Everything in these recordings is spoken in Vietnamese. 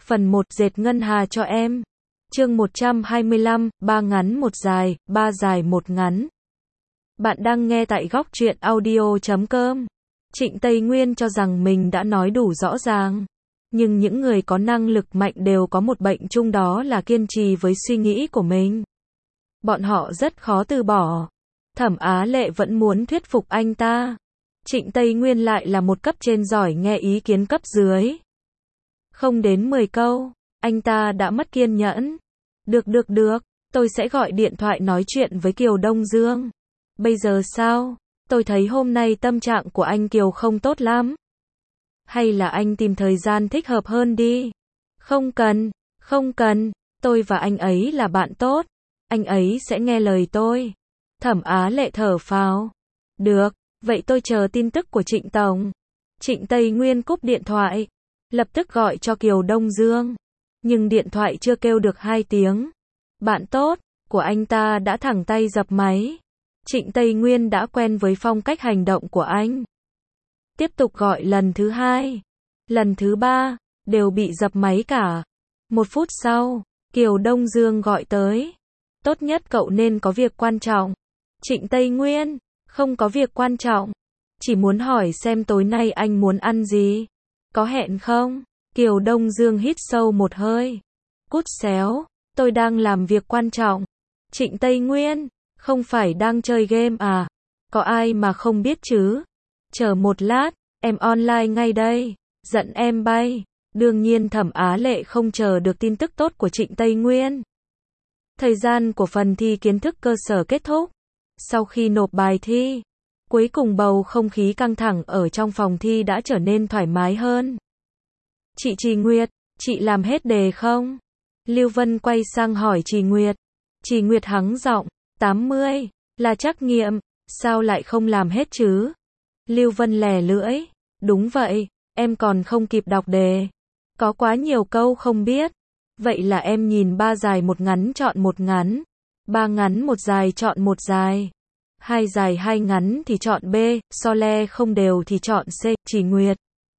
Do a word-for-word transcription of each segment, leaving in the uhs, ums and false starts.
Phần một dệt ngân hà cho em. Chương một trăm hai mươi lăm, ba ngắn một dài, ba dài một ngắn. Bạn đang nghe tại góc truyện audio chấm com. Trịnh Tây Nguyên cho rằng mình đã nói đủ rõ ràng. Nhưng những người có năng lực mạnh đều có một bệnh chung, đó là kiên trì với suy nghĩ của mình. Bọn họ rất khó từ bỏ. Thẩm Á Lệ vẫn muốn thuyết phục anh ta. Trịnh Tây Nguyên lại là một cấp trên giỏi nghe ý kiến cấp dưới. Không đến mười câu, anh ta đã mất kiên nhẫn. Được được được, tôi sẽ gọi điện thoại nói chuyện với Kiều Đông Dương. Bây giờ sao? Tôi thấy hôm nay tâm trạng của anh Kiều không tốt lắm. Hay là anh tìm thời gian thích hợp hơn đi. Không cần, không cần, tôi và anh ấy là bạn tốt. Anh ấy sẽ nghe lời tôi. Thẩm Á Lệ thở phào. Được, vậy tôi chờ tin tức của Trịnh Tổng. Trịnh Tây Nguyên cúp điện thoại. Lập tức gọi cho Kiều Đông Dương. Nhưng điện thoại chưa kêu được hai tiếng. Bạn tốt của anh ta đã thẳng tay dập máy. Trịnh Tây Nguyên đã quen với phong cách hành động của anh. Tiếp tục gọi lần thứ hai, lần thứ ba, đều bị dập máy cả. Một phút sau, Kiều Đông Dương gọi tới. Tốt nhất cậu nên có việc quan trọng. Trịnh Tây Nguyên, không có việc quan trọng. Chỉ muốn hỏi xem tối nay anh muốn ăn gì. Có hẹn không? Kiều Đông Dương hít sâu một hơi. Cút xéo, tôi đang làm việc quan trọng. Trịnh Tây Nguyên, không phải đang chơi game à? Có ai mà không biết chứ? Chờ một lát, em online ngay đây. Giận em bay. Đương nhiên Thẩm Á Lệ không chờ được tin tức tốt của Trịnh Tây Nguyên. Thời gian của phần thi kiến thức cơ sở kết thúc. Sau khi nộp bài thi, cuối cùng bầu không khí căng thẳng ở trong phòng thi đã trở nên thoải mái hơn. Chị Trì Nguyệt, chị làm hết đề không? Lưu Vân quay sang hỏi Trì Nguyệt. Trì Nguyệt hắng giọng, tám mươi, là trắc nghiệm, sao lại không làm hết chứ? Lưu Vân lè lưỡi, đúng vậy, em còn không kịp đọc đề. Có quá nhiều câu không biết. Vậy là em nhìn ba dài một ngắn chọn một ngắn, ba ngắn một dài chọn một dài, hai dài hai ngắn thì chọn B, so le không đều thì chọn C. Trì Nguyệt.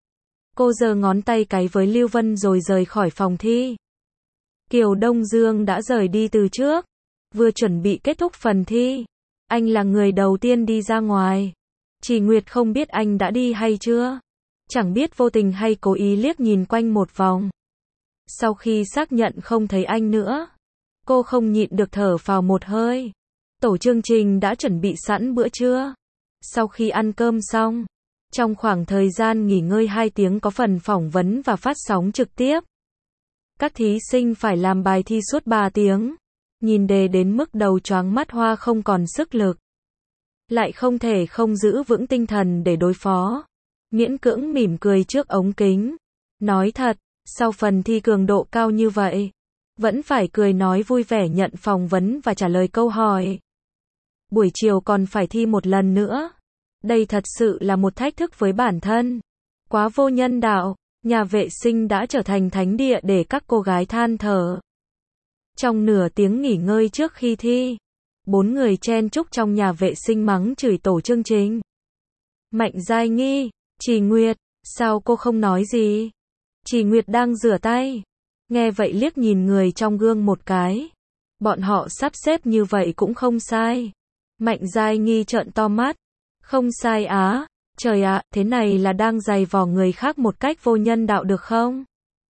Cô giơ ngón tay cái với Lưu Vân rồi rời khỏi phòng thi. Kiều Đông Dương đã rời đi từ trước. Vừa chuẩn bị kết thúc phần thi, anh là người đầu tiên đi ra ngoài. Trì Nguyệt không biết anh đã đi hay chưa. Chẳng biết vô tình hay cố ý liếc nhìn quanh một vòng. Sau khi xác nhận không thấy anh nữa, cô không nhịn được thở phào một hơi. Tổ chương trình đã chuẩn bị sẵn bữa trưa. Sau khi ăn cơm xong, trong khoảng thời gian nghỉ ngơi hai tiếng có phần phỏng vấn và phát sóng trực tiếp. Các thí sinh phải làm bài thi suốt ba tiếng. Nhìn đề đến mức đầu choáng mắt hoa không còn sức lực. Lại không thể không giữ vững tinh thần để đối phó. Miễn cưỡng mỉm cười trước ống kính. Nói thật, sau phần thi cường độ cao như vậy, vẫn phải cười nói vui vẻ nhận phỏng vấn và trả lời câu hỏi. Buổi chiều còn phải thi một lần nữa. Đây thật sự là một thách thức với bản thân. Quá vô nhân đạo, nhà vệ sinh đã trở thành thánh địa để các cô gái than thở. Trong nửa tiếng nghỉ ngơi trước khi thi, bốn người chen chúc trong nhà vệ sinh mắng chửi tổ chương trình. Mạnh Giai Nghi, Trì Nguyệt, sao cô không nói gì? Trì Nguyệt đang rửa tay. Nghe vậy liếc nhìn người trong gương một cái. Bọn họ sắp xếp như vậy cũng không sai. Mạnh Giai Nghi trợn to mắt. Không sai á, trời ạ, thế này là đang giày vò người khác một cách vô nhân đạo được không?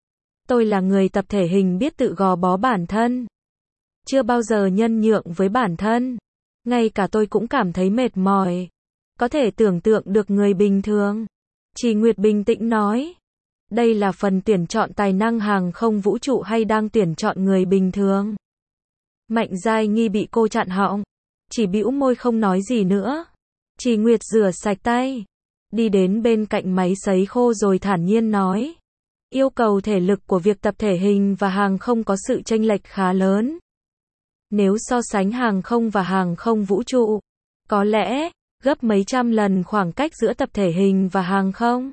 Tôi là người tập thể hình biết tự gò bó bản thân. Chưa bao giờ nhân nhượng với bản thân. Ngay cả tôi cũng cảm thấy mệt mỏi. Có thể tưởng tượng được người bình thường. Trì Nguyệt bình tĩnh nói. Đây là phần tuyển chọn tài năng hàng không vũ trụ hay đang tuyển chọn người bình thường? Mạnh Giai Nghi bị cô chặn họng. Chỉ bĩu môi không nói gì nữa. Trì Nguyệt rửa sạch tay. Đi đến bên cạnh máy sấy khô rồi thản nhiên nói. Yêu cầu thể lực của việc tập thể hình và hàng không có sự chênh lệch khá lớn. Nếu so sánh hàng không và hàng không vũ trụ, có lẽ gấp mấy trăm lần khoảng cách giữa tập thể hình và hàng không.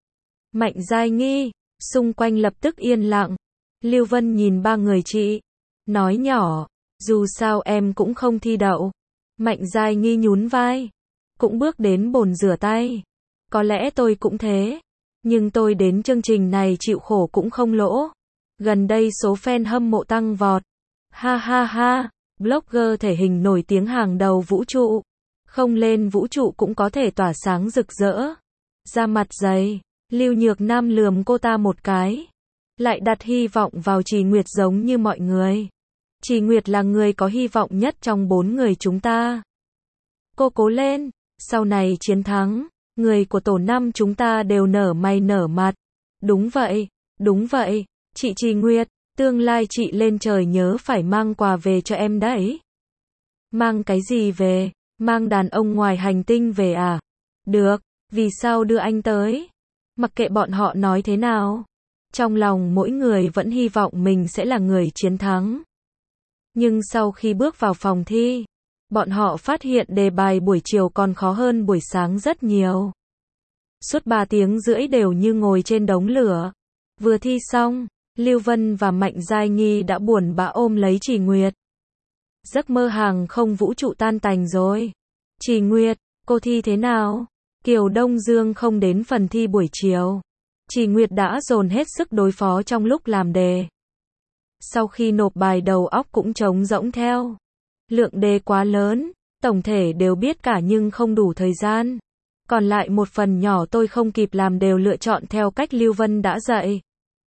Mạnh Giai Nghi, xung quanh lập tức yên lặng. Lưu Vân nhìn ba người chị, nói nhỏ, dù sao em cũng không thi đậu. Mạnh Giai Nghi nhún vai, cũng bước đến bồn rửa tay. Có lẽ tôi cũng thế, nhưng tôi đến chương trình này chịu khổ cũng không lỗ. Gần đây số fan hâm mộ tăng vọt. Ha ha ha, blogger thể hình nổi tiếng hàng đầu vũ trụ. Không lên vũ trụ cũng có thể tỏa sáng rực rỡ. Da mặt dày, Lưu Nhược Nam lườm cô ta một cái. Lại đặt hy vọng vào Trì Nguyệt giống như mọi người. Trì Nguyệt là người có hy vọng nhất trong bốn người chúng ta. Cô cố lên, sau này chiến thắng, người của tổ năm chúng ta đều nở mày nở mặt. Đúng vậy, đúng vậy, chị Trì Nguyệt, tương lai chị lên trời nhớ phải mang quà về cho em đấy. Mang cái gì về? Mang đàn ông ngoài hành tinh về à? Được, vì sao đưa anh tới? Mặc kệ bọn họ nói thế nào. Trong lòng mỗi người vẫn hy vọng mình sẽ là người chiến thắng. Nhưng sau khi bước vào phòng thi, bọn họ phát hiện đề bài buổi chiều còn khó hơn buổi sáng rất nhiều. Suốt ba tiếng rưỡi đều như ngồi trên đống lửa. Vừa thi xong, Lưu Vân và Mạnh Giai Nghi đã buồn bã ôm lấy Trì Nguyệt. Giấc mơ hàng không vũ trụ tan tành rồi. Trì Nguyệt, cô thi thế nào? Kiều Đông Dương không đến phần thi buổi chiều. Trì Nguyệt đã dồn hết sức đối phó trong lúc làm đề. Sau khi nộp bài đầu óc cũng trống rỗng theo. Lượng đề quá lớn, tổng thể đều biết cả nhưng không đủ thời gian. Còn lại một phần nhỏ tôi không kịp làm đều lựa chọn theo cách Lưu Vân đã dạy.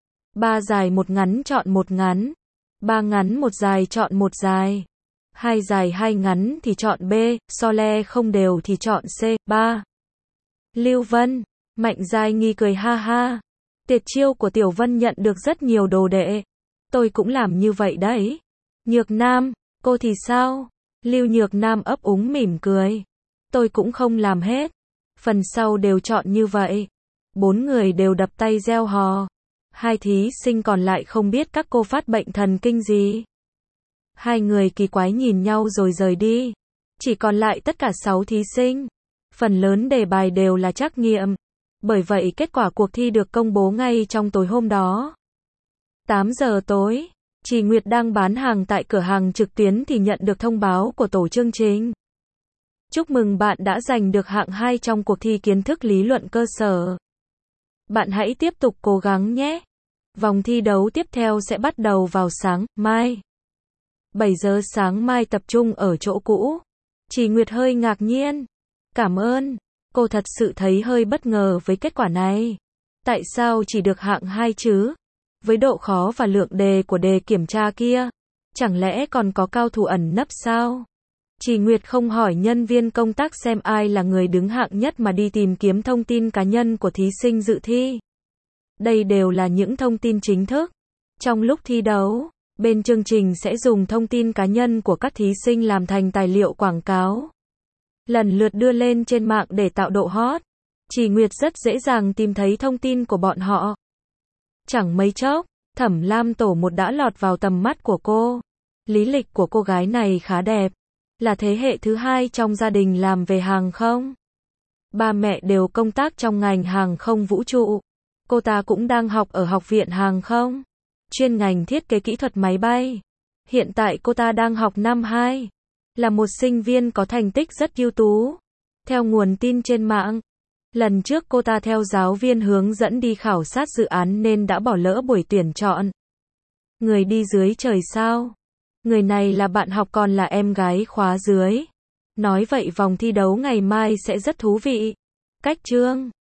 Ba dài một ngắn chọn một ngắn. Ba ngắn một dài chọn một dài. Hai dài hai ngắn thì chọn B, so le không đều thì chọn C, ba. Lưu Vân, Mạnh Giai Nghi cười ha ha. Tuyệt chiêu của Tiểu Vân nhận được rất nhiều đồ đệ. Tôi cũng làm như vậy đấy. Nhược Nam, cô thì sao? Lưu Nhược Nam ấp úng mỉm cười. Tôi cũng không làm hết. Phần sau đều chọn như vậy. Bốn người đều đập tay reo hò. Hai thí sinh còn lại không biết các cô phát bệnh thần kinh gì. Hai người kỳ quái nhìn nhau rồi rời đi. Chỉ còn lại tất cả sáu thí sinh. Phần lớn đề bài đều là trắc nghiệm. Bởi vậy kết quả cuộc thi được công bố ngay trong tối hôm đó. tám giờ tối, Trì Nguyệt đang bán hàng tại cửa hàng trực tuyến thì nhận được thông báo của tổ chương trình. Chúc mừng bạn đã giành được hạng hai trong cuộc thi kiến thức lý luận cơ sở. Bạn hãy tiếp tục cố gắng nhé. Vòng thi đấu tiếp theo sẽ bắt đầu vào sáng mai. bảy giờ sáng mai tập trung ở chỗ cũ. Trì Nguyệt hơi ngạc nhiên. Cảm ơn. Cô thật sự thấy hơi bất ngờ với kết quả này. Tại sao chỉ được hạng hai chứ? Với độ khó và lượng đề của đề kiểm tra kia, chẳng lẽ còn có cao thủ ẩn nấp sao? Trì Nguyệt không hỏi nhân viên công tác xem ai là người đứng hạng nhất mà đi tìm kiếm thông tin cá nhân của thí sinh dự thi. Đây đều là những thông tin chính thức. Trong lúc thi đấu, bên chương trình sẽ dùng thông tin cá nhân của các thí sinh làm thành tài liệu quảng cáo. Lần lượt đưa lên trên mạng để tạo độ hot. Trì Nguyệt rất dễ dàng tìm thấy thông tin của bọn họ. Chẳng mấy chốc, Thẩm Lam Tổ một đã lọt vào tầm mắt của cô. Lý lịch của cô gái này khá đẹp. Là thế hệ thứ hai trong gia đình làm về hàng không. Ba mẹ đều công tác trong ngành hàng không vũ trụ. Cô ta cũng đang học ở Học viện Hàng không. Chuyên ngành thiết kế kỹ thuật máy bay. Hiện tại cô ta đang học năm hai. Là một sinh viên có thành tích rất ưu tú. Theo nguồn tin trên mạng, lần trước cô ta theo giáo viên hướng dẫn đi khảo sát dự án nên đã bỏ lỡ buổi tuyển chọn. Người đi dưới trời sao? Người này là bạn học còn là em gái khóa dưới. Nói vậy vòng thi đấu ngày mai sẽ rất thú vị. Cách chương